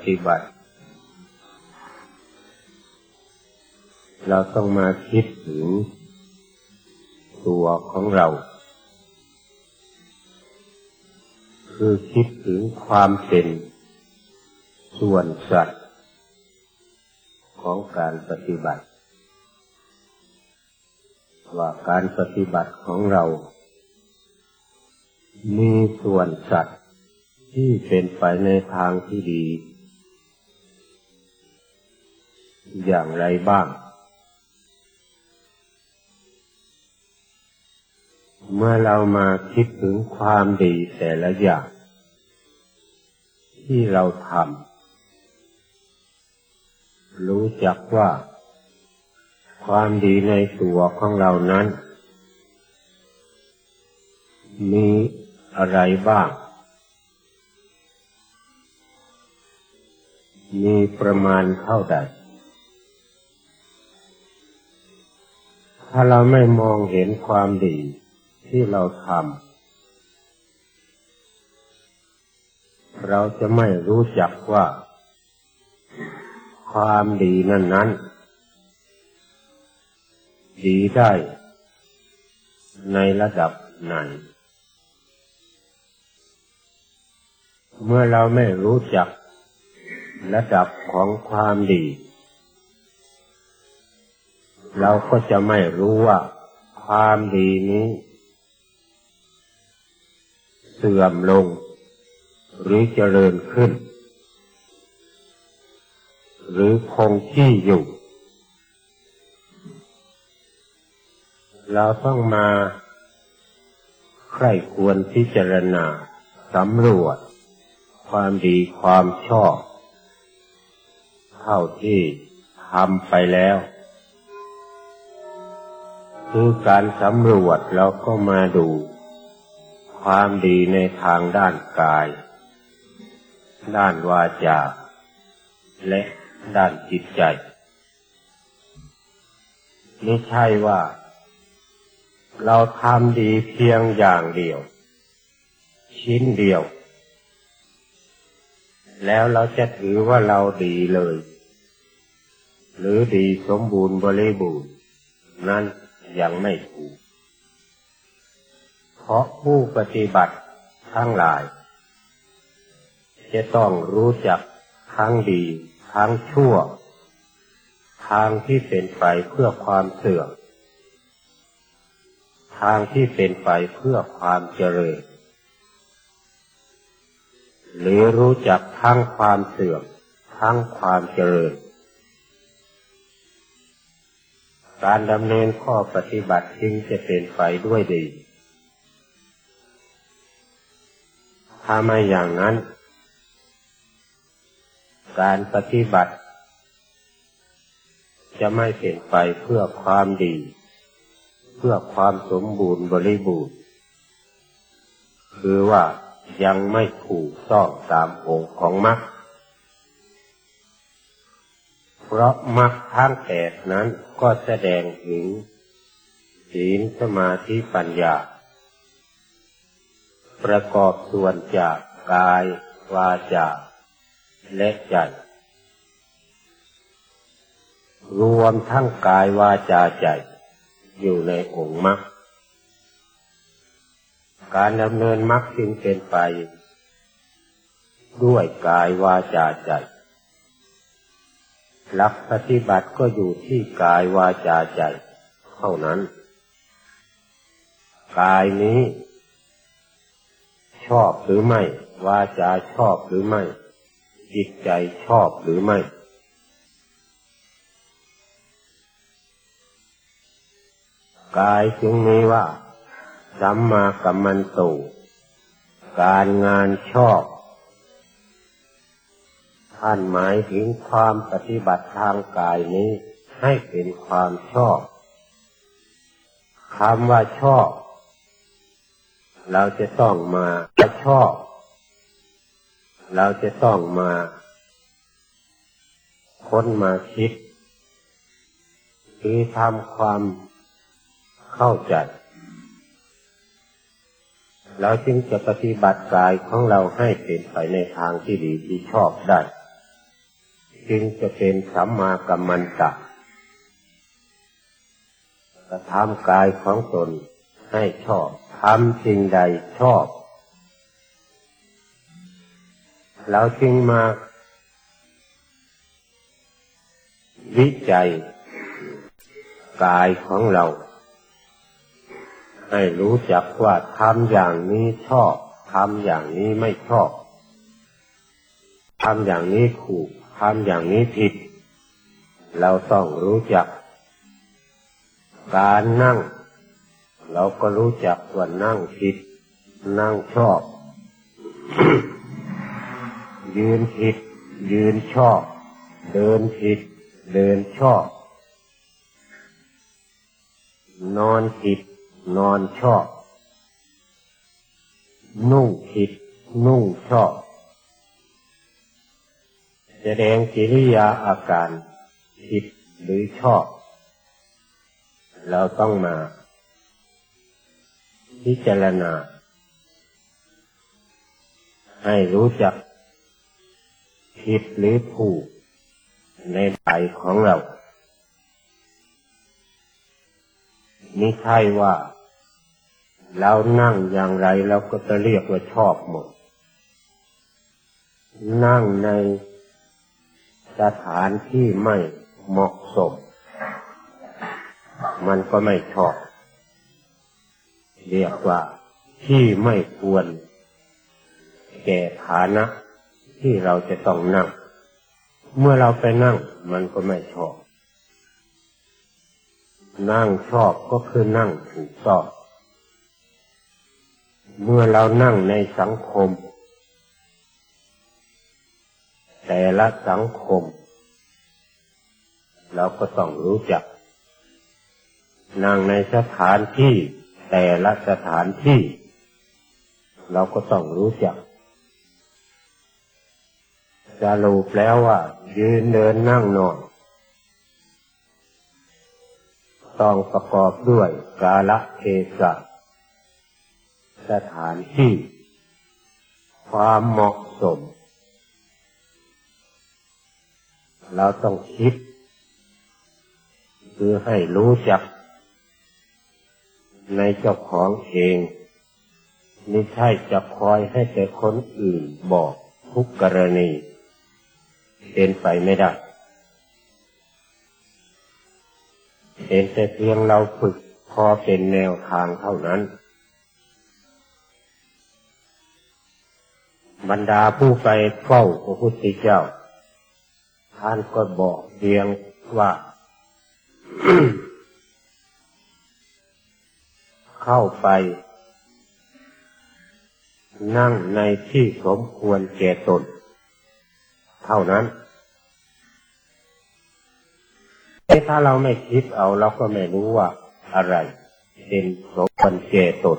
ฏิบัติเราต้องมาคิดถึงตัวของเราคือคิดถึงความเป็นส่วนสัตว์ของการปฏิบัติว่าการปฏิบัติของเรามีส่วนสัตว์ที่เป็นไปในทางที่ดีอย่างไรบ้างเมื่อเรามาคิดถึงความดีแต่ละอย่างที่เราทำรู้จักว่าความดีในตัวของเรานั้นมีอะไรบ้างมีประมาณเท่าใดถ้าเราไม่มองเห็นความดีที่เราทำเราจะไม่รู้จักว่าความดีนั้นดีได้ในระดับไหนเมื่อเราไม่รู้จักระดับของความดีเราก็จะไม่รู้ว่าความดีนี้เสื่อมลงหรือเจริญขึ้นหรือคงที่อยู่เราต้องมาใคร่ควรพิจารณาสำรวจความดีความชอบเท่าที่ทำไปแล้วคือการสำรวจเราก็มาดูความดีในทางด้านกายด้านวาจาและด้านจิตใจไม่ใช่ว่าเราทำดีเพียงอย่างเดียวชิ้นเดียวแล้วเราจะถือว่าเราดีเลยหรือดีสมบูรณ์บริบูรณ์นั้นยังไม่ถูกเพราะผู้ปฏิบัติทั้งหลายจะต้องรู้จักทั้งดีทั้งชั่วทางที่เป็นไปเพื่อความเสื่อมทางที่เป็นไปเพื่อความเจริญหรือรู้จักทั้งความเสื่อมทั้งความเจริญการดำเนินข้อปฏิบัติจึงจะเป็นไปด้วยดีถ้าไม่อย่างนั้นการปฏิบัติจะไม่เป็นไปเพื่อความดีเพื่อความสมบูรณ์บริบูรณ์คือว่ายังไม่ถูกต้องตามองค์ของมรรคเพราะมรรคทั้งแปดนั้นก็แสดงถึงศีลสมาธิปัญญาประกอบส่วนจากกายวาจาและใจรวมทั้งกายวาจาใจอยู่ในองค์มรรคการดำเนินมรรคจึงเป็นไปด้วยกายวาจาใจหลักปฏิบัติก็อยู่ที่กายวาจาใจเท่านั้นกายนี้ชอบหรือไม่วาจาชอบหรือไม่จิตใจชอบหรือไม่กายจึงมีว่าสัมมากัมมันโตการงานชอบท่านหมายถึงความปฏิบัติทางกายนี้ให้เป็นความชอบคำว่าชอบเราจะต้องมาชอบเราจะต้องมาค้นมาคิดคือทำความเข้าใจเราจึงจะปฏิบัติกายของเราให้เป็นไปในทางที่ดีที่ชอบได้จึงจะเป็นสัมมากัมมันตะกระทำกายของตนให้ชอบทำสิ่งใดชอบเราจึงมาวิจัยกายของเราให้รู้จักว่าทำอย่างนี้ชอบทำอย่างนี้ไม่ชอบทำอย่างนี้ถูกทำอย่างนี้ผิดเราต้องรู้จักการนั่งเราก็รู้จักว่านั่งผิดนั่งชอบ ยืนผิดยืนชอบเดินผิดเดินชอบนอนผิดนอนชอบนุ่งผิดนุ่งชอบแสดงกิริยาอาการผิดหรือชอบเราต้องมาพิจารณาให้รู้จักผิดหรือถูกในใจของเราไม่ใช่ว่าเรานั่งอย่างไรเราก็จะเรียกว่าชอบหมดนั่งในสถานที่ไม่เหมาะสมมันก็ไม่ชอบเรียกว่าที่ไม่ควรแก่ฐานะที่เราจะต้องนั่งเมื่อเราไปนั่งมันก็ไม่ชอบนั่งชอบก็คือนั่งถูกต้องเมื่อเรานั่งในสังคมแต่ละสังคมเราก็ต้องรู้จักนั่งในสถานที่แต่ละสถานที่เราก็ต้องรู้จักสรุปแล้วว่ายืนเดินนั่งนอนต้องประกอบด้วยกาลเทศะสถานที่ความเหมาะสมเราต้องคิดคือให้รู้จักในเจ้าของเองไม่ใช่จะคอยให้แต่คนอื่นบอกทุกกรณีเป็นไปไม่ได้เป็นแต่เพียงเราฝึกพอเป็นแนวทางเท่านั้นบรรดาผู้ไปเฝ้าพระพุทธเจ้าท่านก็บอกเพียงว่า เข้าไปนั่งในที่สมควรแก่ตนเท่านั้นถ้าเราไม่คิดเอาเราก็ไม่รู้ว่าอะไรเป็นสมควรแก่ตน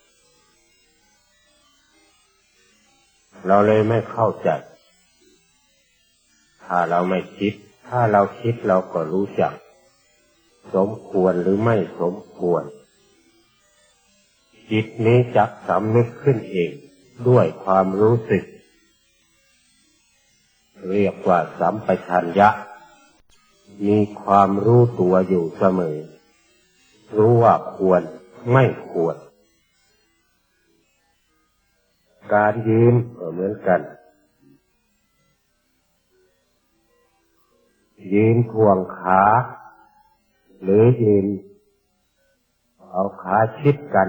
เราเลยไม่เข้าใจถ้าเราไม่คิดถ้าเราคิดเราก็รู้จักสมควรหรือไม่สมควรจิตนี้จักสำนึกขึ้นเองด้วยความรู้สึกเรียกว่าสัมปชัญญะมีความรู้ตัวอยู่เสมอรู้ว่าควรไม่ควรการยืนก็เหมือนกันยืนทวงขาหรือยืนเอาขาชิดกัน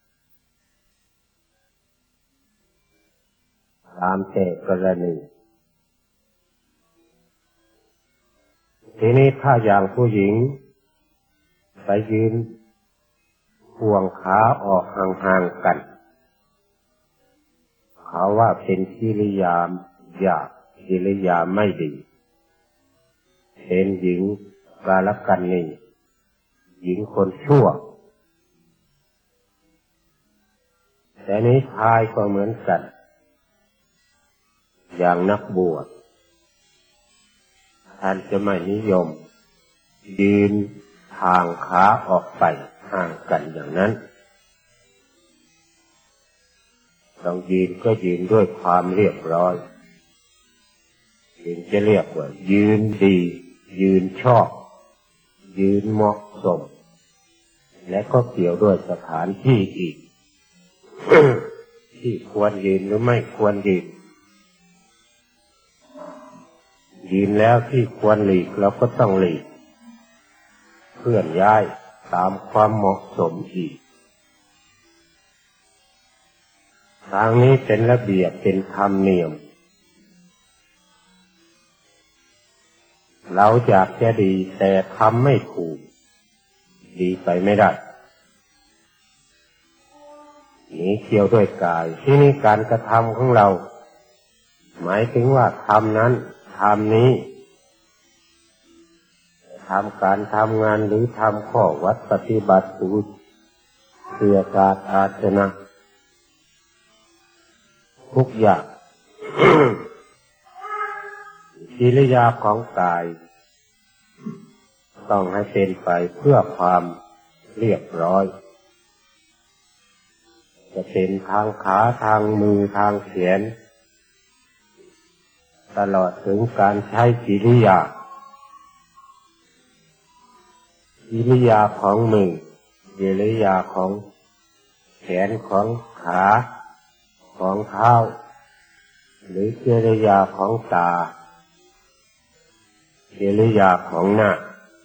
ตามแต่กรณีทีนี้ถ้าอย่างผู้หญิงไปยืนทวงขาออกห่างๆกันเขาว่าเป็นกิริยาหยาบกิริยาไม่ดีเป็นหญิงกาลกันนีหญิงคนชั่วแต่นี้ชายก็เหมือนกันอย่างนักบวชท่านจะไม่นิยมยืนทางขาออกไปห่างกันอย่างนั้นต้องยืนก็ยืนด้วยความเรียบร้อยจึงจะเรียกว่ายืนดียืนชอบยืนเหมาะสมและก็เกี่ยวด้วยสถานที่อีก ที่ควรยืนหรือไม่ควรยืนยืนแล้วที่ควรหลีกเราก็ต้องหลีกเคลื่อนย้ายตามความเหมาะสมอีกทางนี้เป็นระเบียบเป็นธรรมเนียมเราอยากจะดีแต่ทำไม่ถูกดีไปไม่ได้นี้เกี่ยวด้วยกายที่นี่การกระทำของเราหมายถึงว่าทำนั้นทำนี้ทำการทำงานหรือทำข้อวัดปฏิบัติสูตรเพื่อการอาชนะทุกอย่าง กิริยาของกายต้องให้เป็นไปเพื่อความเรียบร้อยจะเป็นทางขาทางมือทางแขนตลอดถึงการใช้กิริยาของมือกิริยาของแขนของขาของเท้าหรือกิริยาของตากิริยาของหน้า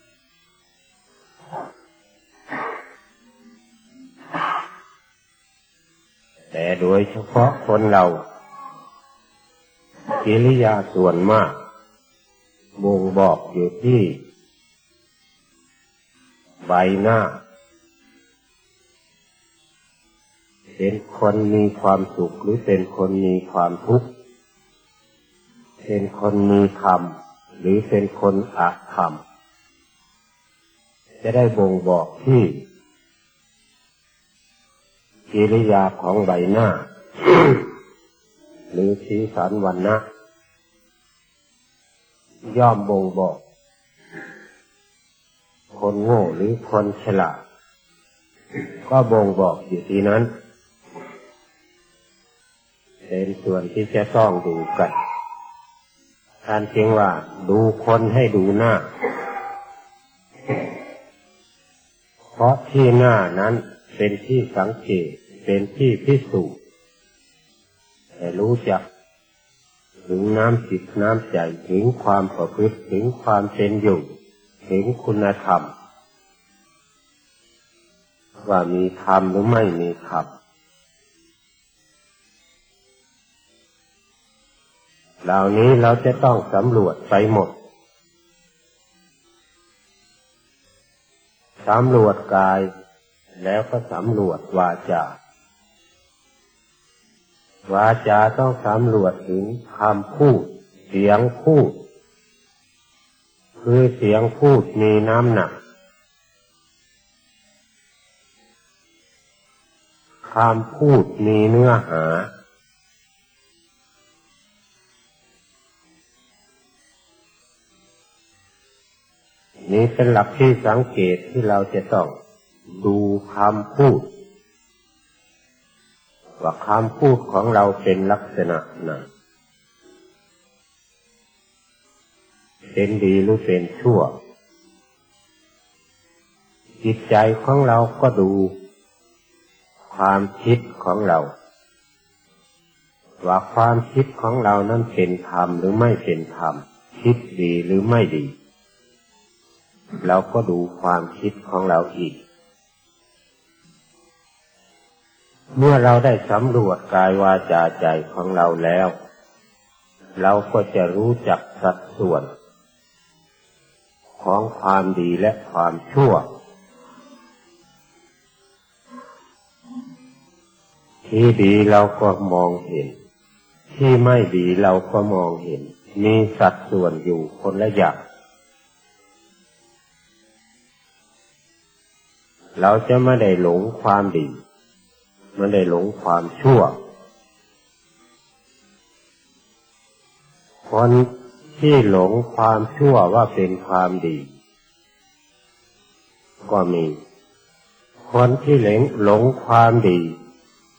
แต่โดยเฉพาะคนเรากิริยาส่วนมากบ่งบอกอยู่ที่ใบหน้าเป็นคนมีความสุขหรือเป็นคนมีความทุกข์เป็นคนมีธรรมหรือเป็นคนอธรรมจะได้บ่งบอกที่กิริยาของใบหน้า หรือสีสันวรรณะย่อมบ่งบอกคนโง่หรือคนฉลาดก็บ่งบอกอยู่ที่นั้นเป็นส่วนที่จะต้องดูกันท่านจึงว่าดูคนให้ดูหน้าเพราะที่หน้านั้นเป็นที่สังเกตเป็นที่พิสูจน์ให้รู้จักถึงน้ำจิตน้ำใจถึงความประพฤติถึงความเป็นอยู่ถึงคุณธรรมว่ามีธรรมหรือไม่มีธรรมเหล่านี้เราจะต้องสำรวจไปหมดสำรวจกายแล้วก็สำรวจวาจาวาจาต้องสำรวจถึงคำพูดเสียงพูดคือเสียงพูดมีน้ำหนักคำพูดมีเนื้อหานี้เป็นหลักที่สังเกตที่เราจะต้องดูคำพูดว่าคำพูดของเราเป็นลักษณะไหนเป็นดีหรือเป็นชั่วจิตใจของเราก็ดูความคิดของเราว่าความคิดของเรานั้นเป็นธรรมหรือไม่เป็นธรรมคิดดีหรือไม่ดีเราก็ดูความคิดของเราอีกเมื่อเราได้สำรวจกายวาจาใจของเราแล้วเราก็จะรู้จักสัดส่วนของความดีและความชั่วที่ดีเราก็มองเห็นที่ไม่ดีเราก็มองเห็นมีสัดส่วนอยู่คนละอย่างเราจะไม่ได้หลงความดีไม่ได้หลงความชั่วคนที่หลงความชั่วว่าเป็นความดีก็มีคนที่หลงความดี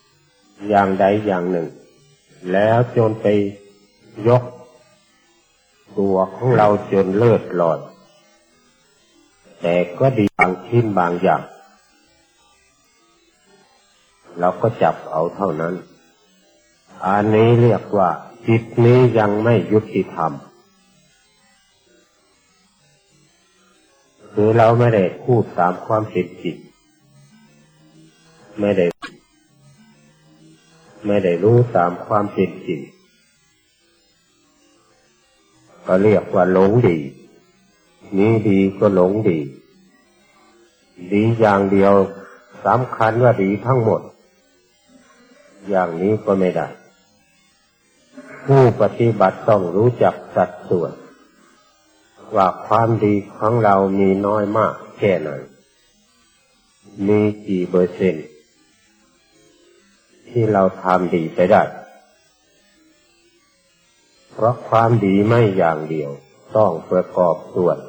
อย่างใดอย่างหนึ่งแล้วจนไปยกตัวของเราจนเลิศลอยแต่ก็ดีบางชิ้นบางอย่างเราก็จับเอาเท่านั้นอันนี้เรียกว่าจิตนี้ยังไม่ยุติธรรมคือเราไม่ได้พูดตามความเป็นจริงไม่ได้รู้ตามความเป็นจริงก็เรียกว่าหลงดีนี้ดีก็หลงดีดีอย่างเดียวสำคัญว่าดีทั้งหมดอย่างนี้ก็ไม่ได้ผู้ปฏิบัติต้องรู้จักสัดส่วนว่าความดีของเรามีน้อยมากแค่ไหนมีกี่เปอร์เซ็นต์ที่เราทำดีไปได้เพราะความดีไม่อย่างเดียวต้องประกอบส่วน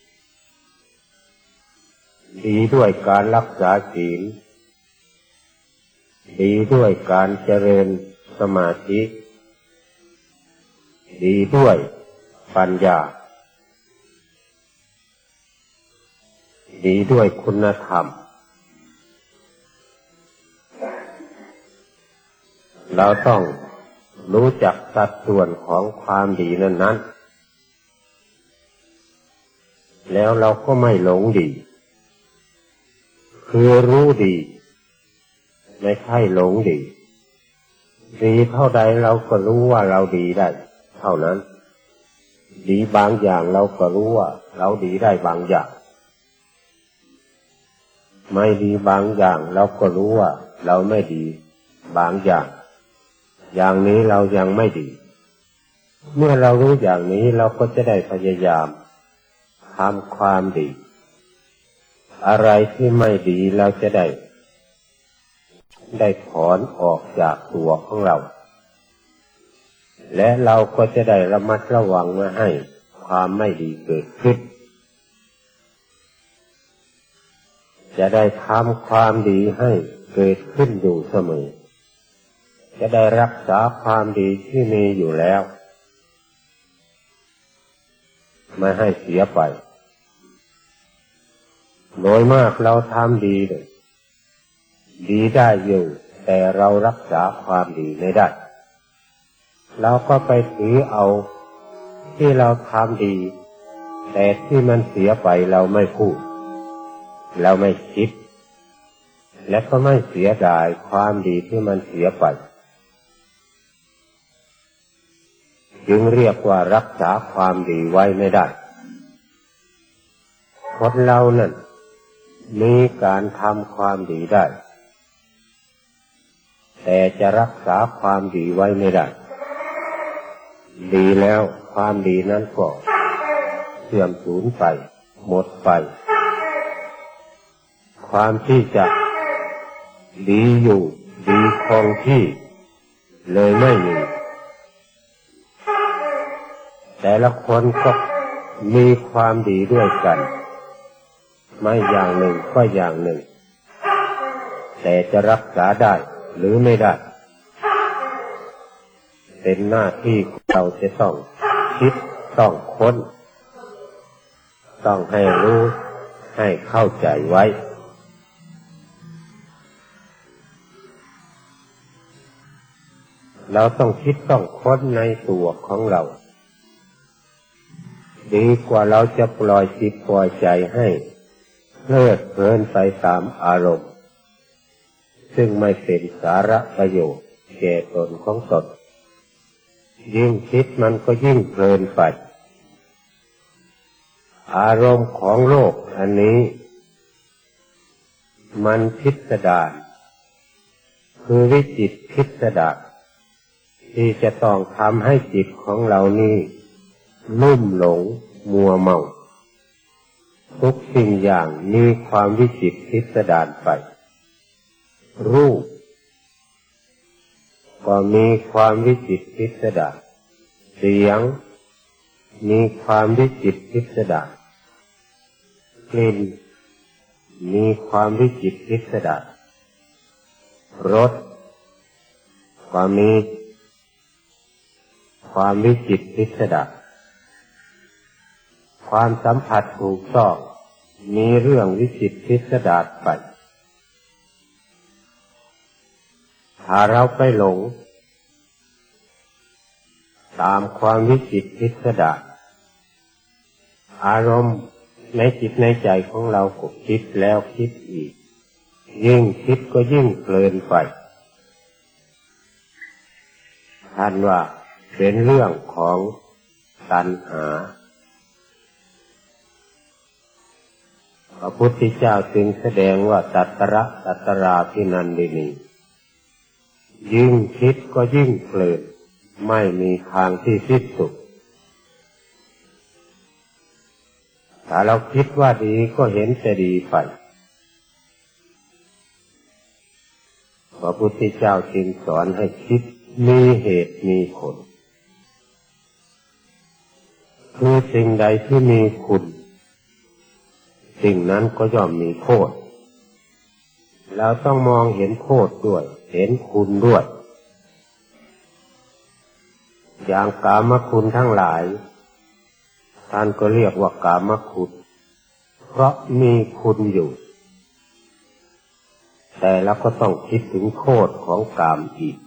ดีด้วยการรักษาศีลดีด้วยการเจริญสมาธิดีด้วยปัญญาดีด้วยคุณธรรมเราต้องรู้จักสัดส่วนของความดีนั้นๆแล้วเราก็ไม่หลงดีคือรู้ดีไม่ใช่หลงดีดีเท่าใดเราก็รู้ว่าเราดีได้เท่านั้นดีบางอย่างเราก็รู้ว่าเราดีได้บางอย่างไม่ดีบางอย่างเราก็รู้ว่าเราไม่ดีบางอย่างอย่างนี้เรายังไม่ดีเมื่อเรารู้อย่างนี้เราก็จะได้พยายามทำความดีอะไรที่ไม่ดีเราจะได้ถอนออกจากตัวของเราและเราก็จะได้ระมัดระวังไม่ให้ความไม่ดีเกิดขึ้นจะได้ทำความดีให้เกิดขึ้นอยู่เสมอจะได้รักษาความดีที่มีอยู่แล้วไม่ให้เสียไปโดยมากเราทำดีเลยดีได้อยู่แต่เรารักษาความดีไม่ได้เราก็ไปถือเอาที่เราทำดีแต่ที่มันเสียไปเราไม่พูดเราไม่คิดและก็ไม่เสียดายความดีที่มันเสียไปจึงเรียกว่ารักษาความดีไว้ไม่ได้คนเรานั่นมีการทำความดีได้แต่จะรักษาความดีไว้ไม่ได้ดีแล้วความดีนั้นก็เสื่อมสูญไปหมดไปความที่จะดีอยู่ดีคงที่เลยไม่มีแต่ละคนก็มีความดีด้วยกันไม่อย่างหนึ่งก็อย่างหนึ่งแต่จะรักษาได้หรือไม่ได้เป็นหน้าที่เราจะต้องคิดต้องค้นต้องให้รู้ให้เข้าใจไว้เราต้องคิดต้องค้นในตัวของเราดีกว่าเราจะปล่อยจิตปล่อยใจให้เพลิดเพลินไปตามอารมณ์ซึ่งไม่เป็นสาระประโยชน์แก่ตนของตนยิ่งคิดมันก็ยิ่งเพลินไปอารมณ์ของโลกอันนี้มันพิสดารคือวิจิตรพิสดารที่จะต้องทำให้จิตของเรานี่ลุ่มหลงมัวเมาทุกสิ่งอย่างมีความวิจิตรพิสดารไปรูปก็มีความวิจิตรพิสดารเสียงมีความวิจิตรพิสดารกลิ่นมีความวิจิตรพิสดารรสก็มีความวิจิตรพิสดารความสัมผัสถูกต้องมีเรื่องวิจิตรพิสดารไปถ้าเราไปหลงตามความวิจิตรพิสดารอารมณ์ในจิตในใจของเราก็คิดแล้วคิดอีกยิ่งคิดก็ยิ่งเพลินไปท่านว่าเป็นเรื่องของตัณหาพระพุทธเจ้าจึงแสดงว่าตัตระตัตราภินันดินียิ่งคิดก็ยิ่งเพลินไม่มีทางที่สิ้นสุดถ้าเราคิดว่าดีก็เห็นแต่ดีไปพระพุทธเจ้าจึงสอนให้คิดมีเหตุมีผลคือสิ่งใดที่มีคุณสิ่งนั้นก็ย่อมมีโทษเราต้องมองเห็นโทษด้วยเห็นคุณด้วยอย่างกามคุณทั้งหลายท่านก็เรียกว่ากามคุณเพราะมีคุณอยู่แต่เราก็ต้องคิดถึงโทษของกามอีก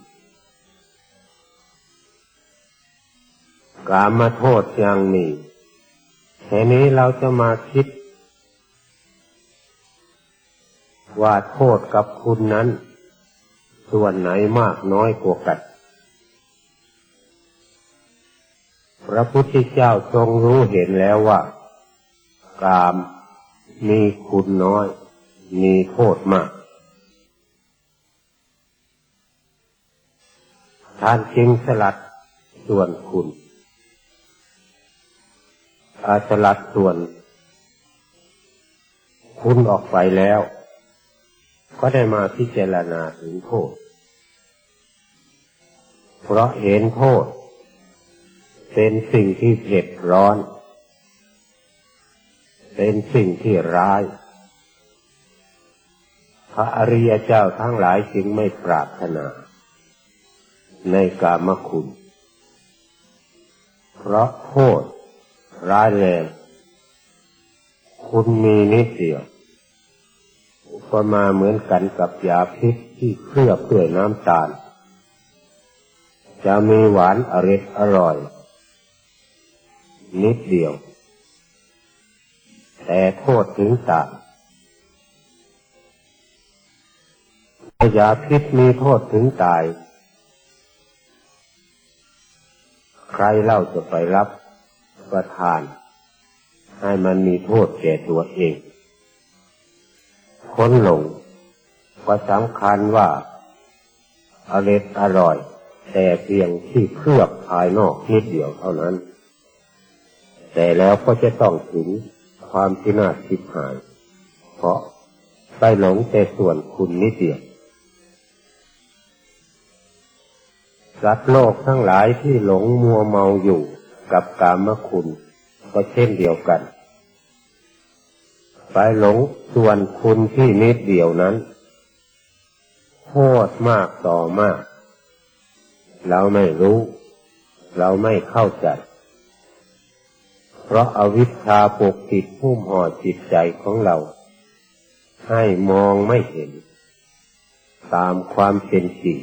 กามโทษยังมีทีนี้เราจะมาคิดว่าโทษกับคุณนั้นส่วนไหนมากน้อยกว่ากันพระพุทธเจ้าทรงรู้เห็นแล้วว่ากามมีคุณน้อยมีโทษมากท่านจึงสลัดส่วนคุณสลัดส่วนคุณออกไปแล้วก็ได้มาพิจารณาถึงโทษเพราะเห็นโทษเป็นสิ่งที่เผ็ดร้อนเป็นสิ่งที่ร้ายพระอริยเจ้าทั้งหลายจึงไม่ปรารถนาในกามคุณเพราะโทษร้ายแรงคุณมีนิดเดียวอุปมาเหมือนกันกับยาพิษที่เคลือบด้วยน้ำตาลจะมีหวานอร่อยนิดเดียวแต่โทษถึงตายยาพิษมีโทษถึงตายใครเล่าจะไปรับประทานให้มันมีโทษแก่ตัวเองคนหลงก็สำคัญว่าอร่อยแต่เพียงที่เคลือบภายนอกนิดเดียวเท่านั้นแต่แล้วก็จะต้องถึงความพินาศชิบหายเพราะไปหลงแต่ส่วนคุณนิดเดียวสัตว์โลกทั้งหลายที่หลงมัวเมาอยู่กับกามคุณก็เช่นเดียวกันไปหลงส่วนคุณที่นิดเดียวนั้นโทษมากต่อมากเราไม่รู้เราไม่เข้าใจเพราะอวิชชาปกปิดหุ้มห่อจิตใจของเราให้มองไม่เห็นตามความเป็นจริง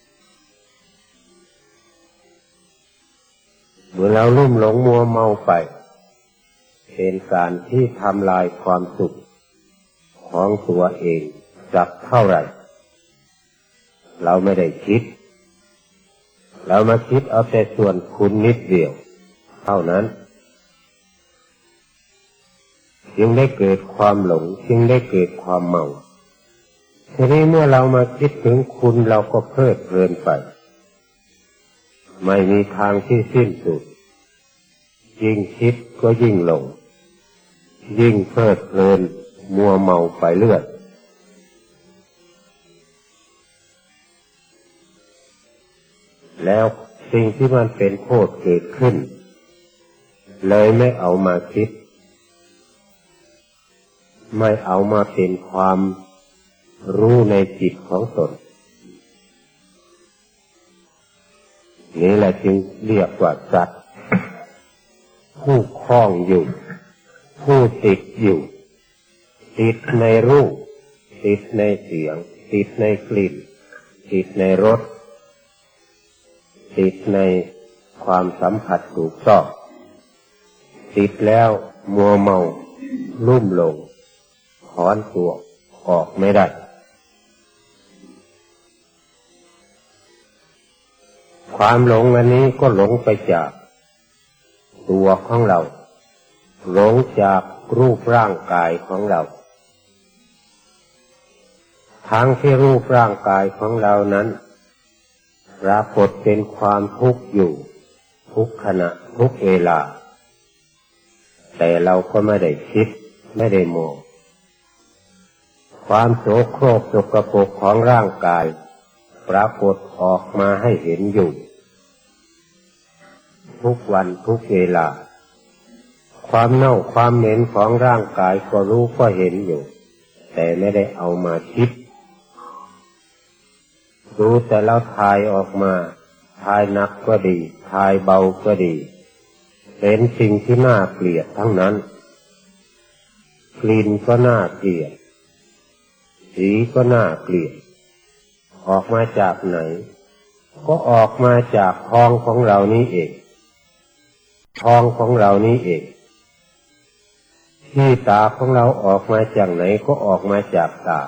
เมื่อเราลุ่มหลงมัวเมาไปเป็นการที่ทำลายความสุขของตัวเองสักเท่าไหร่เราไม่ได้คิดเรามาคิดเอาแต่ส่วนคุณนิดเดียวเท่านั้นจึงได้เกิดความหลงจึงได้เกิดความเมาทีนี้เมื่อเรามาคิดถึงคุณเราก็เพลิดเพลินไปไม่มีทางที่สิ้นสุดยิ่งคิดก็ยิ่งหลงยิ่งเพลิดเพลินมัวเมาไปเรื่อยแล้วสิ่งที่มันเป็นโทษเกิดขึ้นเลยไม่เอามาคิดไม่เอามาเป็นความรู้ในจิตของตนนี่แหละจึงเรียกว่าสัตว์ผู้คล้องอยู่ผู้ติดอยู่ติดในรูปติดในเสียงติดในกลิ่นติดในรสติดในความสัมผัสถูกต้องติดแล้วมัวเมาลุ่มหลงถอนตัวออกไม่ได้ความหลงอันนี้ก็หลงไปจากตัวของเราหลงจากรูปร่างกายของเราทั้งที่รูปร่างกายของเรานั้นปรากฏเป็นความทุกข์อยู่ทุกขณะทุกเวลาแต่เราก็ไม่ได้คิดไม่ได้มองความโสโครกสกปรกของร่างกายปรากฏออกมาให้เห็นอยู่ทุกวันทุกเวลาความเน่าความเหม็นของร่างกายก็รู้ก็เห็นอยู่แต่ไม่ได้เอามาคิดดูแต่เราทายออกมาทายหนักก็ดีทายเบาก็ดีเป็นสิ่งที่น่าเกลียดทั้งนั้นกลิ่นก็น่าเกลียดสีก็น่าเกลียดออกมาจากไหนก็ออกมาจากท้องของเรานี้เองท้องของเรานี้เองที่ตาของเราออกมาจากไหนก็ออกมาจากตา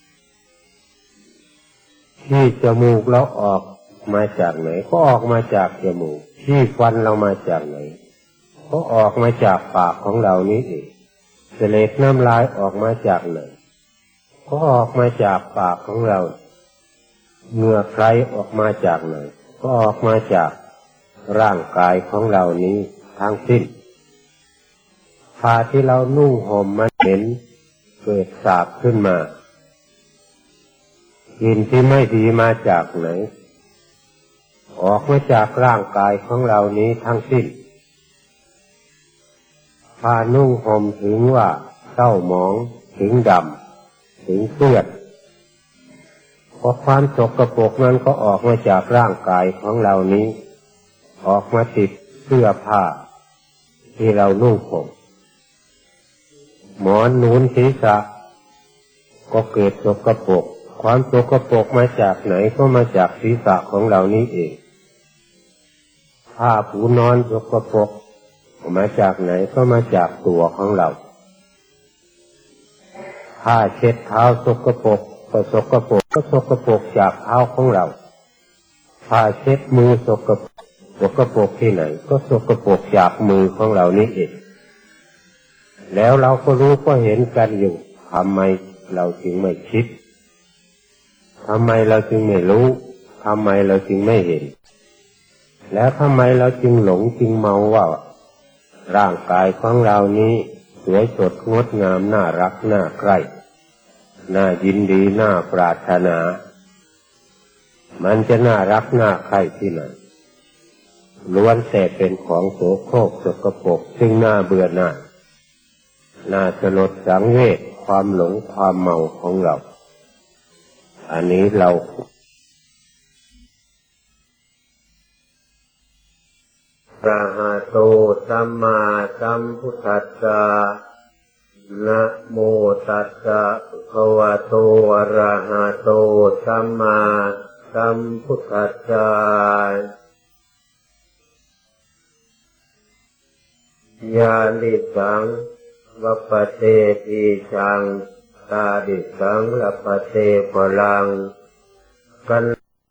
ที่จมูกเราออกมาจากไหนก็ออกมาจากจมูกที่ฟันเรามาจากไหนก็ออกมาจากปากของเรานี้เองเสลดน้ำลายออกมาจากไหนก็ออกมาจากปากของเราเหงื่อใครออกมาจากไหนก็ออกมาจากร่างกายของเรานี้ทั้งสิ้นผ้าที่เรานุ่งห่มมันเห็นเกิดสาบขึ้นมากลิ่นที่ไม่ดีมาจากไหนออกมาจากร่างกายของเรานี้ทั้งสิ้นผ้านุ่งห่มถึงว่าเศร้าหมองถึงดำถึงเปื้อนเพราะความสกปรกนั้นก็ออกมาจากร่างกายของเรานี้ออกมาติดเสื้อผ้าที่เรานุ่งห่มหมอนหนุนศีรษะก็เกิดสกปรกความสกปรกมาจากไหนก็มาจากศีรษะของเรานี้เองผ้าปูนอนสกปรกมาจากไหนก็มาจากตัวของเราผ้าเช็ดเท้าสกปรกก็สกปรกก็สกปรกจากเท้าของเราผ้าเช็ดมือสกปรกที่ไหนก็สกปรกจากมือของเรานี้เองแล้วเราก็รู้ก็เห็นกันอยู่ทำไมเราจึงไม่คิดทำไมเราจึงไม่รู้ทำไมเราจึงไม่เห็นแล้วทำไมเราจึงหลงจึงเมาว่าร่างกายของเรานี้สวยสดงดงามน่ารักน่าใคร่น่ายินดีน่าปรารถนามันจะน่ารักน่าใคร่ที่ไหนล้วนแต่เป็นของโสโครกสกปรกซึ่งน่าเบื่อหน่ายน่าสลดสังเวชความหลงความเมาของเราอันนี้เราพระหะโตสัมมาสัมพุทธัสสะนะโมตัสสะภะคะวะโตอะระหะโตสัมมาสัมพุทธัสสะญาณิสังวัปปะเตติชังตาดิสังลัปปะเตพลังกัน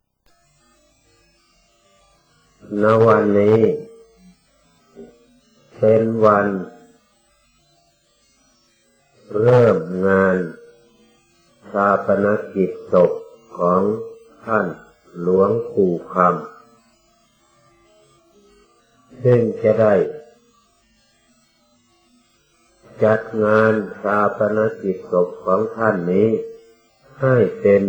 ณวันนี้เป็นวันเริ่มงานชาปนกิจศพของท่านหลวงปู่คำซึ่งจะได้จัดงานชาปนกิจศพของท่านนี้ให้เป็น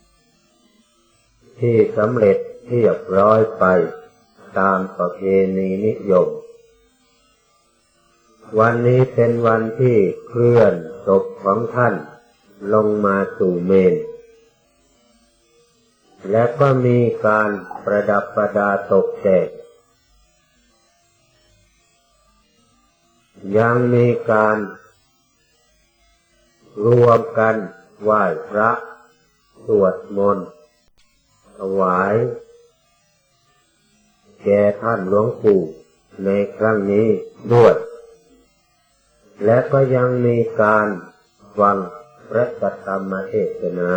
ที่สำเร็จเรียบร้อยไปตามประเพณีนิยมวันนี้เป็นวันที่เคลื่อนศพของท่านลงมาสู่เมรุและก็มีการประดับประดาตกแต่งยังมีการรวมกันไหว้พระสวดมนต์ถวายแก่ท่านหลวงปู่ในครั้งนี้ด้วยและก็ยังมีการฟังพระธรรมเทศนา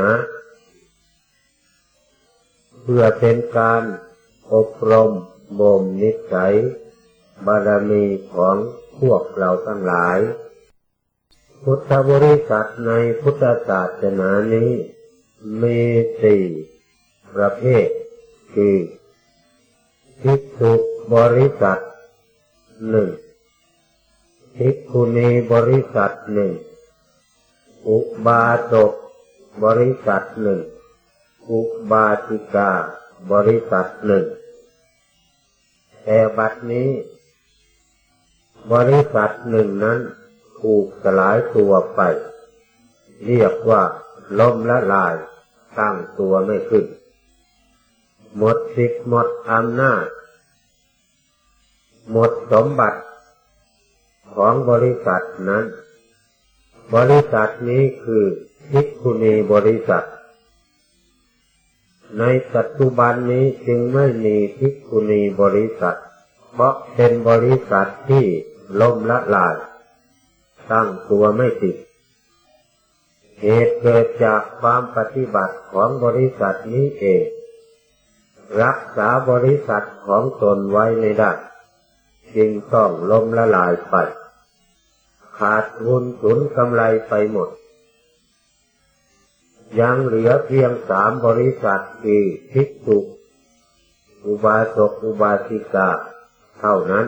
เพื่อเป็นการอบรมบ่มนิสัยบารมีของพวกเราทั้งหลายพุทธบริษัทในพุทธศาสนานี้มี4ประเภทคือภิกษุบริษัท1ภิกขุณีบริษัท1อุบาสกบริษัท1อุบาสิกาบริษัท1แต่บัดนี้บริษัท1นั้นถูกสลายตัวไปเรียกว่าล้มละลายตั้งตัวไม่ขึ้นหมดสิทธิ์หมดอำนาจหมดสมบัติของบริษัทนั้นบริษัทนี้คือภิกขุณีบริษัทในปัจจุบันนี้จึงไม่มีภิกขุณีบริษัทเพราะเป็นบริษัทที่ล้มละลายตั้งตัวไม่ติดเหตุเกิดจากความปฏิบัติของบริษัทนี้เองรักษาบริษัทของตนไว้ไม่ได้จึงต้องล้มละลายไปขาดทุนสูญกำไรไปหมดยังเหลือเพียง3บริษัทคือภิกษุอุบาสกอุบาสิกาเท่านั้น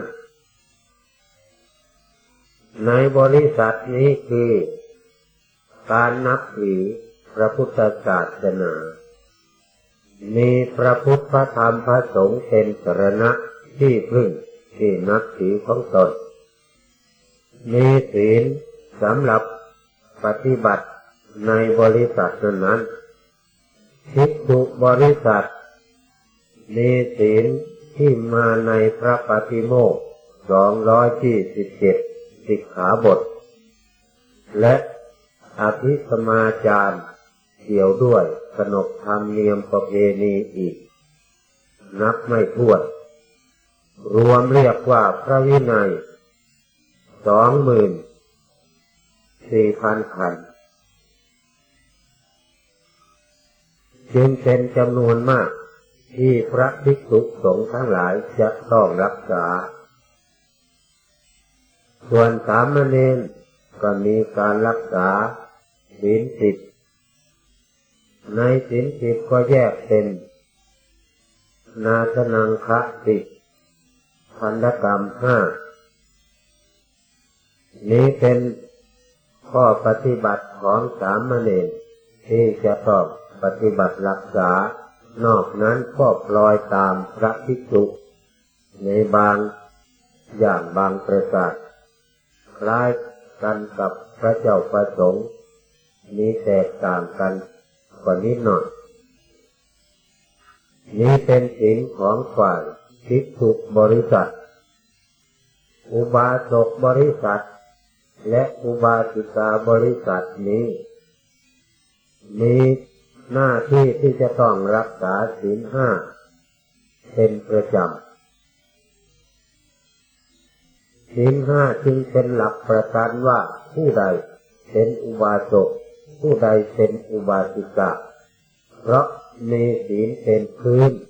ในบริษัทนี้คือการนับถือพระพุทธศาสนามีพระพุทธพระธรรมพระสงฆ์เป็นสรณะที่พึ่งที่นับถือของตนมีศีลสำหรับปฏิบัติในบริษัทนั้นภิกษุบริษัทมีศีลที่มาในพระปฏิโมกข์227สิกขาบทและอภิสมาจารเกี่ยวด้วยขนบธรรมเนียมประเพณีอีกนับไม่ถ้วนรวมเรียกว่าพระวินัย24,000 ขันธ์จึงเป็นจำนวนมากที่พระภิกษุสงฆ์ทั้งหลายจะต้องรักษาส่วนสามเณรก็มีการรักษาศีล10ในศีล10ก็แยกเป็นนาสนังคะติพันธกรรม5นี้เป็นข้อปฏิบัติของสามเณรที่จะต้องปฏิบัติรักษานอกนั้นก็ปล่อยตามพระภิกษุในบางอย่างบางประการคล้ายกันกับพระเจ้าประสงค์มีแตกต่างกันกว่านิดหน่อยนี้เป็นศีลของฝ่ายภิกษุบริษัทอุบาสกบริษัทและอุบาสิกาบริษัทนี้มีหน้าที่ที่จะต้องรักษาศีล5เป็นประจำศีล5จึงเป็นหลักประกันว่าผู้ใดเป็นอุบาสกผู้ใดเป็นอุบาสิกาเพราะมีศีลเป็นพื้น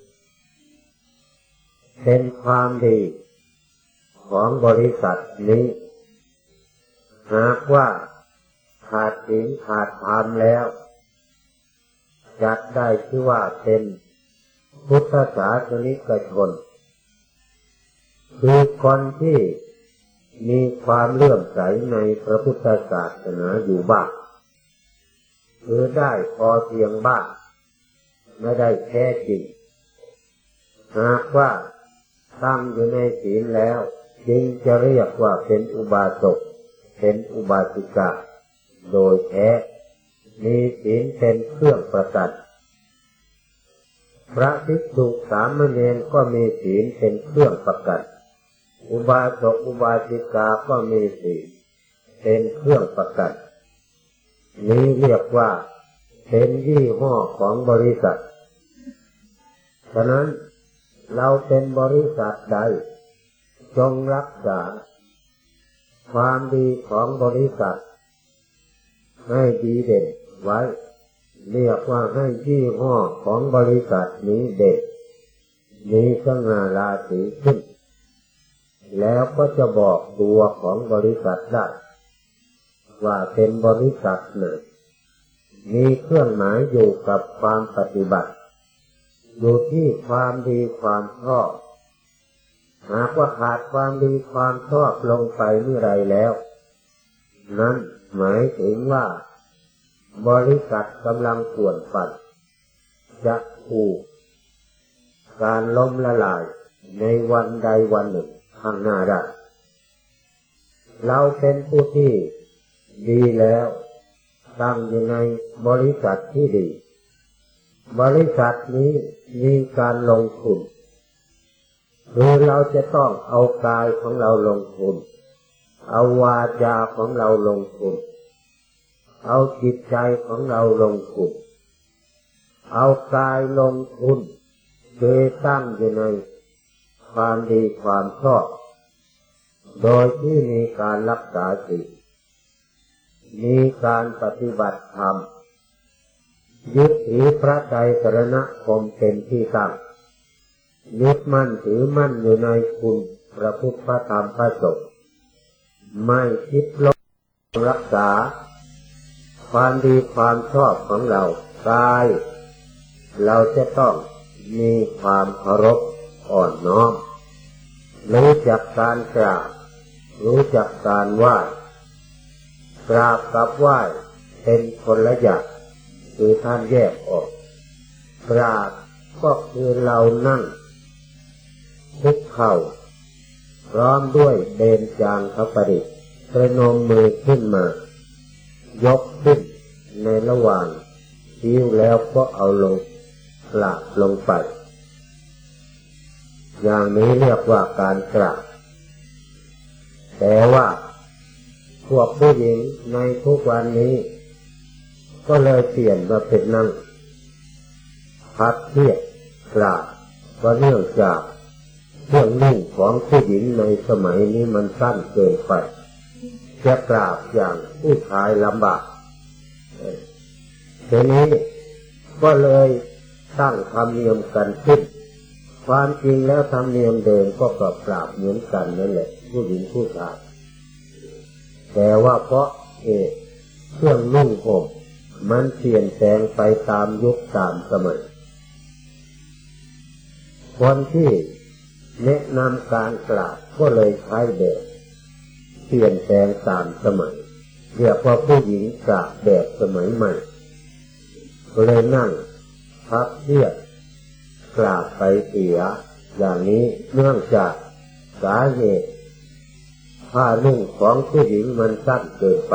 เป็นความดีของบริษัทนี้หากว่าขาดศีลขาดธรรมแล้วจัดได้ชื่อว่าเป็นพุทธศาสนิกชนคือคนที่มีความเลื่อมใสในพระพุทธศาสนาอยู่บ้างคือได้พอเพียงบ้างไม่ได้แท้จริงหากว่าตั้งอยู่ในศีลแล้วจึงจะเรียกว่าเป็นอุบาสกเป็นอุบาสิกาโดยแท้มีศีลเป็นเครื่องประกันพระภิกษุสามเณรก็มีศีลเป็นเครื่องประกันอุบาสกอุบาสิกาก็มีศีลเป็นเครื่องประกันนี้เรียกว่าเป็นยี่ห้อของบริษัทฉะนั้นเราเป็นบริษัทใดจงรักษาความดีของบริษัทให้ดีเด่นไว้เรียกว่าให้ยี่ห้อของบริษัทนี้เด่นมีสง่าราศีขึ้นแล้วก็จะบอกตัวของบริษัทได้ว่าเป็นบริษัทหนึ่งมีเครื่องหมายอยู่กับความปฏิบัติอยู่ที่ความดีความชอบหากว่าขาดความดีความชอบลงไปเมื่อไรแล้วนั้นหมายถึงว่าบริษัทกำลังป่วนปั่นจะถูกการล้มละลายในวันใดวันหนึ่งข้างหน้าได้เราเป็นผู้ที่ดีแล้วตั้งอยู่ในบริษัทที่ดีบริษัทนี้มีการลงทุนคือเราจะต้องเอากายของเราลงทุนเอาวาจาของเราลงทุนเอาจิตใจของเราลงทุนเอากายลงทุนโดยตั้งอยู่ในความดีความชอบโดยที่มีการรักษาศีลมีการปฏิบัติธรรมยึดถือพระไตรสรณคมเป็นที่ตั้งยึดมั่นถือมั่นอยู่ในคุณพระพุทธพระธรรมพระสงฆ์ไม่คิดลบรักษาความดีความชอบของเรากายเราจะต้องมีความเคารพอ่อนน้อมรู้จักการกราบรู้จักการไหว้กราบกับไหว้เป็นคนละอย่างคือท่านแยกออกกราบก็คือเรานั่งคุกเข่าพร้อมด้วยเบญจางคประดิษฐ์ประนมมือขึ้นมายกขึ้นในระหว่างคิ้วแล้วก็เอาลงกราบลงไปอย่างนี้เรียกว่าการกราบแต่ว่าพวกผู้หญิงในทุกวันนี้ก็เลยเปลี่ยนมาเป็นนั่งพับเพียบกราบก็เนื่องจากเครื่องนุ่งของผู้หญิงในสมัยนี้มันสั้นเกินไปจะกราบอย่างผู้ชายลำบากทีนี้ก็เลยตั้งธรรมเนียมกันขึ้นความจริงแล้วธรรมเนียมเดิมก็กราบเหมือนกันนั่นแหละผู้หญิงผู้ชายแต่ว่าเพราะเครื่องนุ่งห่มมันเปลี่ยนแปลงไปตามยุคตามสมัยคนที่แนะนำการกราบก็เลยใช้แบบเปลี่ยนแปลงตามสมัยเรียกว่าผู้หญิงกราบแบบสมัยใหม่ก็เลยนั่งพับเพียบกราบไปเสียอย่างนี้เนื่องจากสาเหตุผ้านุ่งของผู้หญิงมันสั้นเกินไป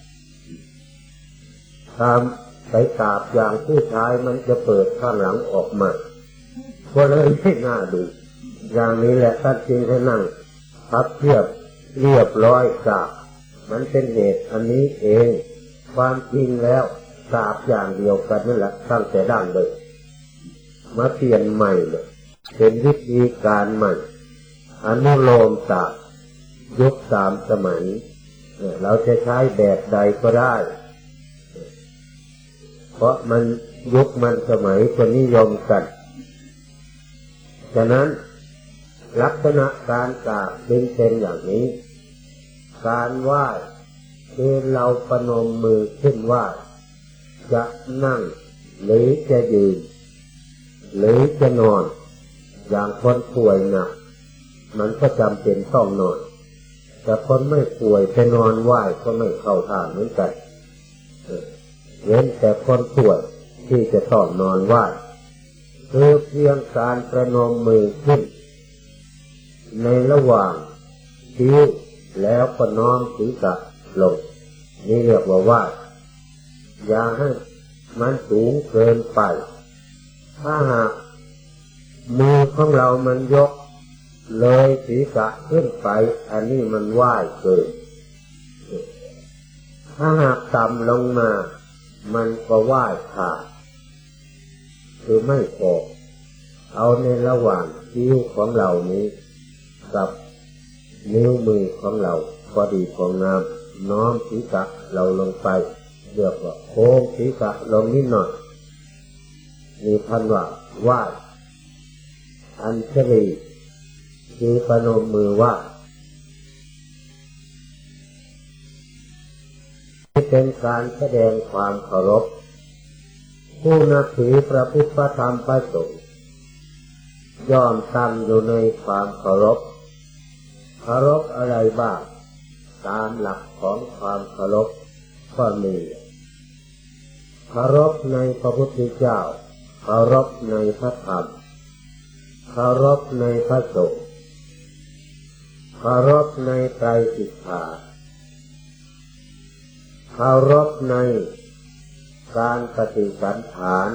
ตามไปกราบอย่างผู้ชายมันจะเปิดข้างหลังออกมาก็เลยไม่น่าดูอย่างนี้แหละท่านจึงให้นั่งพับเพียบเรียบร้อยกราบมันเป็นเหตุอันนี้เองความจริงแล้วกราบอย่างเดียวกันนั่นแหละตั้งแต่ดั้งเดิมมาเปลี่ยนใหม่เลยเป็นวิธีการใหม่อนุโลมตามยุคตามสมัยเราจะใช้แบบใดก็ได้เพราะมันยุคมันสมัยก็นิยมกันฉะนั้นลักษณะการกราบจึงเป็นอย่างนี้การไหว้คือเราประนมมือขึ้นไหว้จะนั่งหรือจะยืนหรือจะนอนอย่างคนป่วยหนักมันก็จำเป็นต้องนอนแต่คนไม่ป่วยไปนอนไหว้ก็ไม่เข้าท่าเหมือนกันเว้นแต่คนป่วยที่จะต้องนอนไหว้คือเพียงการประนมมือขึ้นในระหว่างคิ้วแล้วก็น้อมศีรษะลงนี่เรียกว่าไหว้อย่าให้มันสูงเกินไปถ้าหากมือของเรามันยกเลยศีรษะขึ้นไปอันนี้มันไหว้เกินถ้าหากต่ำลงมามันก็ไหว้ขาดคือไม่พอเอาในระหว่างคิ้วของเรานี้กับนิ้วมือของเราพอดีของน้ำน้อมศีรษะเราลงไปเรียกว่าโค้งศีรษะลงนิดหน่อยมีพันว่าไหว้อัญชลีคือประนมมือไหว้เป็นการแสดงความเคารพผู้นับถือพระพุทธธรรมพระสงฆ์ย่อมตั้งอยู่ในความเคารพเคารพอะไรบ้างตามหลักของความเคารพก็มีเคารพในพระพุทธเจ้าเคารพในพระธรรมเคารพในพระสงฆ์เคารพในไตรสิกขาเคารพในการปฏิสันถาน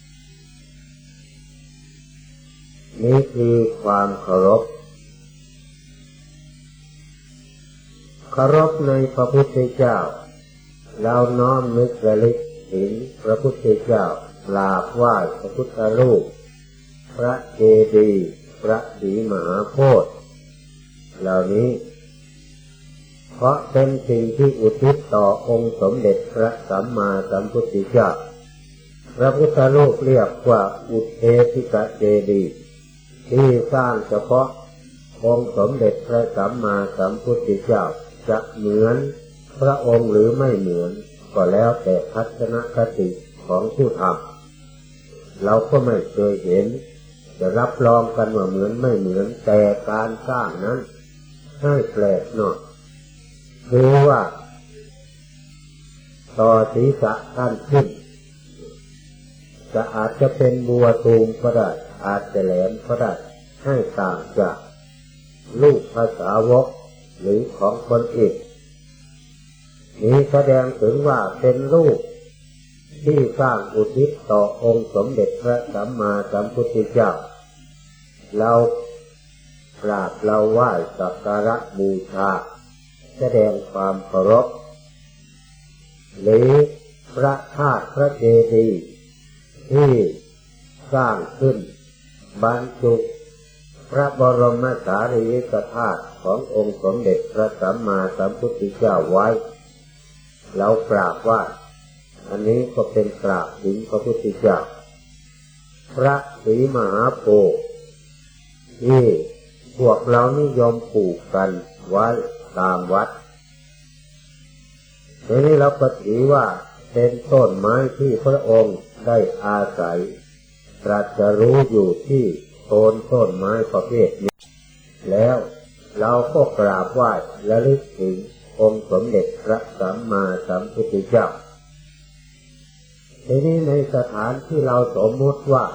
นี่คือความเคารพเคารพในพระพุทธเจ้าเราน้อมนึกระลึกถึงพระพุทธเจ้ากราบไหว้พระพุทธรูปพระเจดีย์พระศรีมหาโพธิ์เหล่านี้เพราะเป็นสิ่งที่อุทิศต่อองค์สมเด็จพระสัมมาสัมพุทธเจ้าพระพุทธรูปเรียกว่าอุเทศิกเจดีย์ที่สร้างเฉพาะองค์สมเด็จพระสัมมาสัมพุทธเจ้าจะเหมือนพระองค์หรือไม่เหมือนก็แล้วแต่ทัศนคติของผู้ทำเราก็ไม่เคยเห็นจะรับรองกันว่าเหมือนไม่เหมือนแต่การสร้างนั้นให้แปลกหน่อยคือว่าต่อศีรษะท่านขึ้นจะอาจจะเป็นบัวตูมก็ได้อาจจะแหลมก็ได้ให้ต่างจากลูกภาษาวกหรือของคนอื่นนี้แสดงถึงว่าเป็นรูปที่สร้างอุทิศต่อองค์สมเด็จพระสัมมาสัมพุทธเจ้าเรากราบเราไหว้สักการะบูชาแสดงความเคารพหรือพระธาตุพระเจดีย์ที่สร้างขึ้นบรรจุพระบรมสารีริกธาตุขององค์สมเด็จพระสัมมาสัมพุทธเจ้าไว้เรากราบไหว้อันนี้ก็เป็นกราบถึงพระพุทธเจ้าพระศรีมหาโพธิ์ที่พวกเรานิยมปลูกกันไว้ตามวัดทีนี้เราก็ถือว่าเป็นต้นไม้ที่พระองค์ได้อาศัยตรัสรู้อยู่ที่โคนต้นไม้ประเภทนี้แล้วเราก็กราบไหว้และลึกถึงองค์สมเด็จพระสัมมาสัมพุทธเจ้าทีนี้ในสถานที่เราสมมติว่า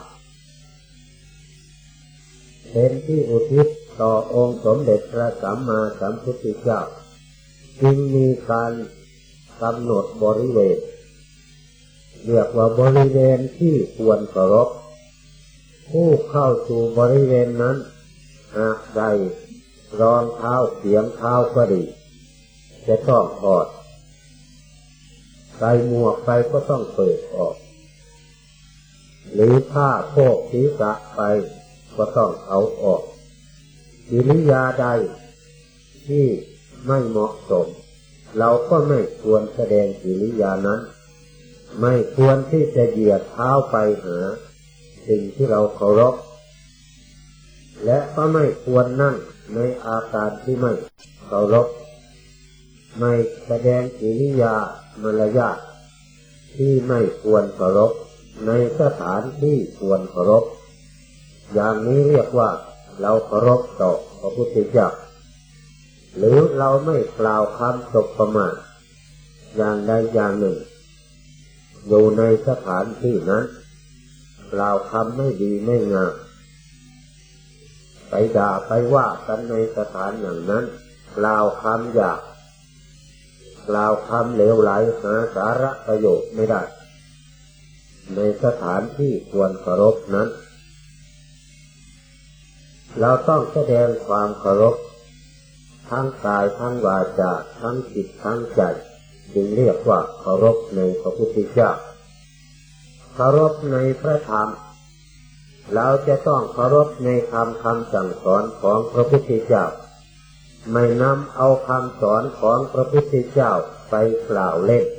เป็นที่อุทิศต่อองค์สมเด็จพระสัมมาสัมพุทธเจ้าจึงมีการกำหนดบริเวณเรียกว่าบริเวณที่ควรเคารพผู้เข้าสู่บริเวณนั้นหากใดรองเท้าเสียงเท้าก็ดีจะต้องถอดใส่หมวกไปก็ต้องเปิดออกหรือผ้าโพกศีรษะไปก็ต้องเอาออกกิริยาใดที่ไม่เหมาะสมเราก็ไม่ควรแสดงกิริยานั้นไม่ควรที่จะเหยียดเท้าไปหาสิ่งที่เราเคารพและก็ไม่ควรนั่งในอาการที่ไม่เคารพไม่แสดงกิริยามารยาทที่ไม่ควรเคารพในสถานที่ควรเคารพอย่างนี้เรียกว่าเราเคารพต่อพระพุทธเจ้าหรือเราไม่กล่าวคำสบประมาทอย่างใดอย่างหนึ่งอยู่ในสถานที่นั้นกล่าวคำไม่ดีไม่งามไปด่าไปว่ากันในสถานอย่างนั้นกล่าวคำหยาบกล่าวคำเหลวไหลหาสาระประโยชน์ไม่ได้ในสถานที่ควรเคารพนั้นเราต้องแสดงความเคารพทั้งกายทั้งวาจาทั้งจิตทั้งใจจึงเรียกว่าเคารพในพระพุทธเจ้าเคารพในพระธรรมเราจะต้องเคารพในคำสั่งสอนของพระพุทธเจ้าไม่นำเอาคำสอนของพระพุทธเจ้าไปกล่าวเล่น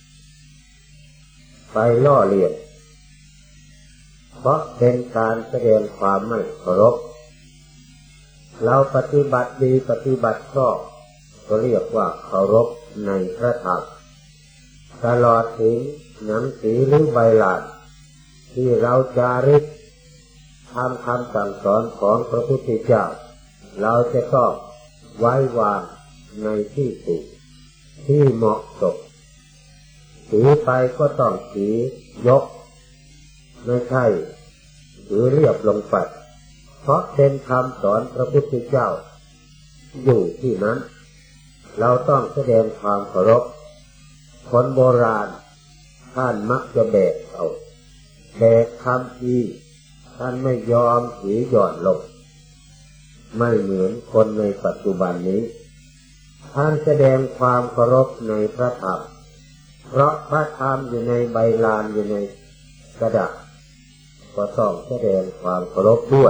ไปล้อเลียนเพราะเป็นการแสดงความไม่เคารพเราปฏิบัติดีปฏิบัติชอบก็เรียกว่าเคารพในพระธรรมตลอดถึงหนังสือหรือใบลานที่เราจารึกคำสั่งสอนของพระพุทธเจ้าเราจะต้องไว้วางในที่ถูกที่เหมาะสมถือไปก็ต้องถือยกไม่ใช่ถือเรียบลงไปเพราะเป็นคำสอนพระพุทธเจ้าอยู่ที่นั้นเราต้องแสดงความเคารพคนโบราณท่านมักจะแบกคำอีท่านไม่ยอมถือหย่อนลงไม่เหมือนคนในปัจจุบันนี้ท่านแสดงความเคารพในพระธรรมเพราะพระธรรมอยู่ในใบลานอยู่ในกระดาษก็ต้องแสดงความเคารพด้วย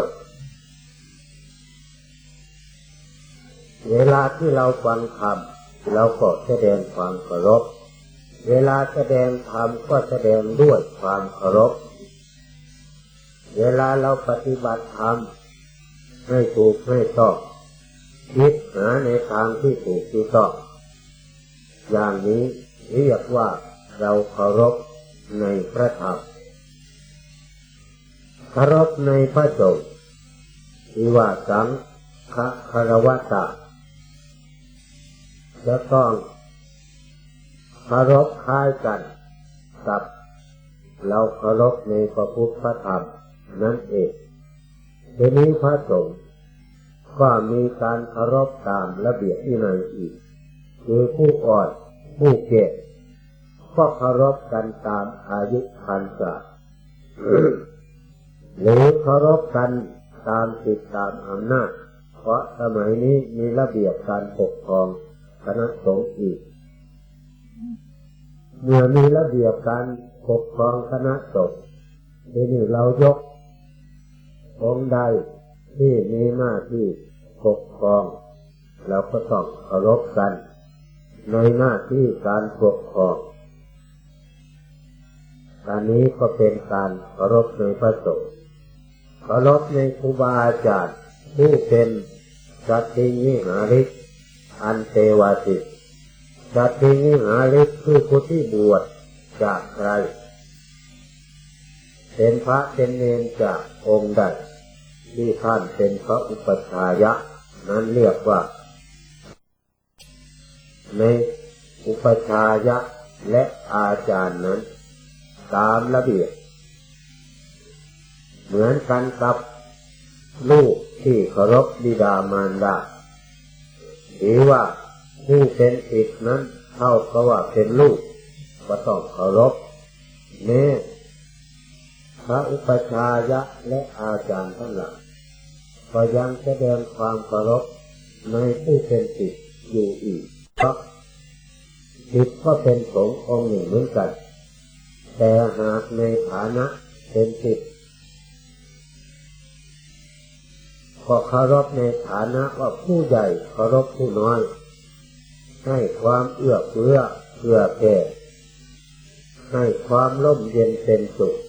เวลาที่เราฟังธรรมเราก็แสดงความเคารพเวลาแสดงธรรมก็แสดงด้วยความเคารพเวลาเราปฏิบัติธรรมให้ถูกให้ต้องคิดหาในทางที่ถูกที่ต้องอย่างนี้เรียกว่าเราเคารพในพระธรรมเคารพในพระสงฆ์ที่ว่าสังฆคารวะตะจะต้องเคารพคล้ายกันกับเราเคารพในพระพุทธพระธรรมนั่นเองทีนี้พระสงฆ์ก็มีการเคารพตามระเบียบวินัยอีกคือผู้อ่อนผู้แก่ก็เคารพกันตามอายุพรรษาหรือเคารพกันตามสิทธิตามอำนาจเพราะสมัยนี้มีระเบียบการปกครองคณะสงฆ์อีกเมื่อมีระเบียบการปกครองคณะสงฆ์ทีนี้เรายกองค์ใดที่มีหน้าที่ปกครองเราก็ต้องเคารพกันในหน้าที่การปกครองการนี้ก็เป็นการเคารพในพระสงฆ์เคารพในครูบาอาจารย์ผู้เป็นสัตติยิหาริกอันเทวาติสัตติยิหาริกคือผู้ที่บวชจากใครเป็นพระเป็นเณรจากองค์ใดที่ท่านเป็นพระอุปัชฌายะนั้นเรียกว่าในอุปัชฌายะและอาจารย์นั้นตามระเบียบเหมือนกันกับลูกที่เคารพบิดามารดาหรือว่าผู้เป็นศิษย์นั้นเท่ากับว่าเป็นลูกก็ต้องเคารพแม้พระอุปัชฌายะและอาจารย์ทั้งหลายก็ยังแสดงความเคารพในผู้เป็นศิษย์อยู่อีกเพราะศิษย์ก็เป็นสงฆ์องค์หนึ่งเหมือนกันแต่หากในฐานะเป็นศิษย์ก็เคารพในฐานะว่าผู้ใหญ่เคารพผู้น้อยให้ความเอื้อเฟื้อเผื่อแผ่ให้ความร่มเย็นเป็นสุข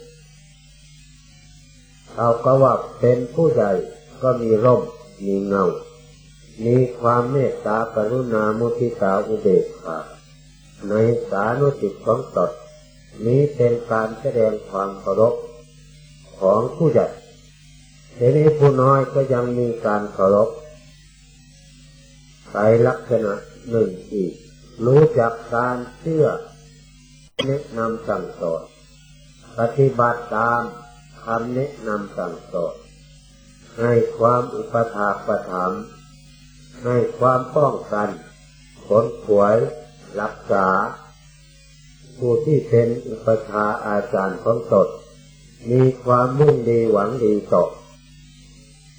เอาก็ว่าเป็นผู้ใหญ่ก็มีร่มมีเงามีความเมตตากรุณามุทิตาอุเบกขาในสานุสิทธิของตนนี้เป็นการแสดงความเคารพของผู้ใหญ่ทีนี้ผู้น้อยก็ยังมีการเคารพในลักษณะหนึ่งอีกรู้จักการเชื่อแนะนำสั่งสอนปฏิบัติตามคำแนะนำสั่งสอนให้ความอุปถากอุปถัมภ์ให้ความป้องกันขนขวายรักษาผู้ที่เป็นอุปชฌาย์อาจารย์ของตนมีความมุ่งดีหวังดีต่อ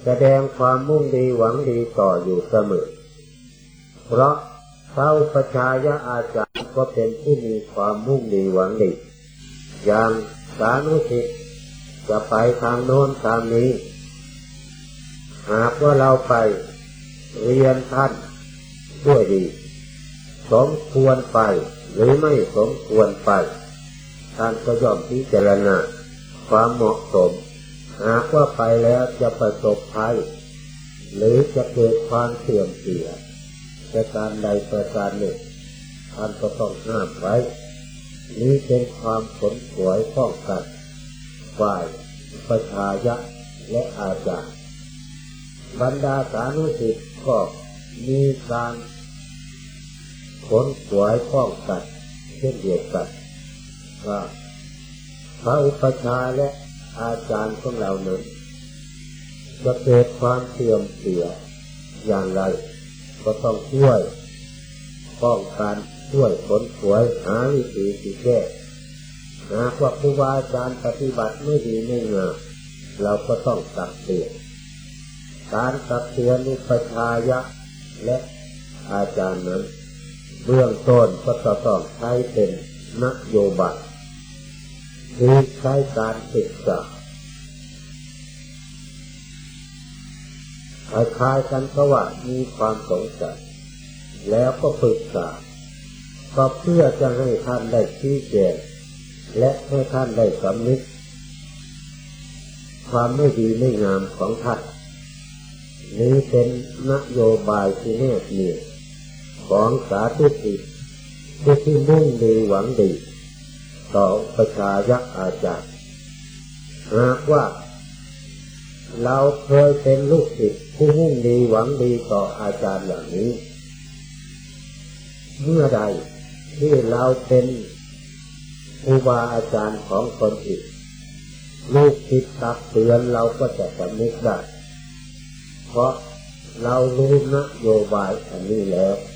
แสดงความมุ่งดีหวังดีต่ออยู่เสมอเพราะพระอุปัชฌายอาจารย์ก็เป็นผู้มีความมุ่งดีหวังดีอย่างสานุสิทธิ์จะไปทางโน้นทางนี้หากว่าเราไปเรียนท่านด้วยดีสมควรไปหรือไม่สมควรไปท่านก็ย่อมพิจารณาความเหมาะสมหากว่าไปแล้วจะประสบภัยหรือจะเกิดความเสื่อมเสียประการใดประการหนึ่งท่านก็ต้องห้ามไว้นี้เป็นความขนขวายป้องกันฝ่ายอุปัชฌายะและอาจารย์บรรดาสานุสิทธิ์ก็มีการขนขวายป้องกันเช่นเดียวกันว่าพระอุปัชฌาย์และอาจารย์ของเรานั้นจะเกิดความเสื่อมเสียอย่างไรก็ต้องช่วยป้องกันช่วยขนขวายหาวิธีที่แก้หากว่าครูบาอาจารย์ปฏิบัติไม่ดีไม่งามเราก็ต้องตักเตือนการตักเตือนอุปัชฌายะและอาจารย์นั้นเบื้องต้นก็ต้องใช้เป็นนโยบายคือใช้การศึกษาคล้ายๆกันเพราะว่ามีความสงสัยแล้วก็ปรึกษาก็เพื่อจะให้ท่านได้ชี้แจงและให้ท่านได้สำนึกความไม่ดีไม่งามของท่านนี้เป็นนโยบายที่แน่แน่ของสาธุชนผู้ที่มุ่งดีหวังดีต่ออุปัชฌายอาจารย์หากว่าเราเคยเป็นลูกศิษย์ผู้มุ่งดีหวังดีต่ออาจารย์อย่างนี้เมื่อใดที่เราเป็นครูบาอาจารย์ของคนอื่นลูกศิษย์ตักเตือนเราก็จะสำนึกได้เพราะเรารู้นโยบายอันนี้แล้ว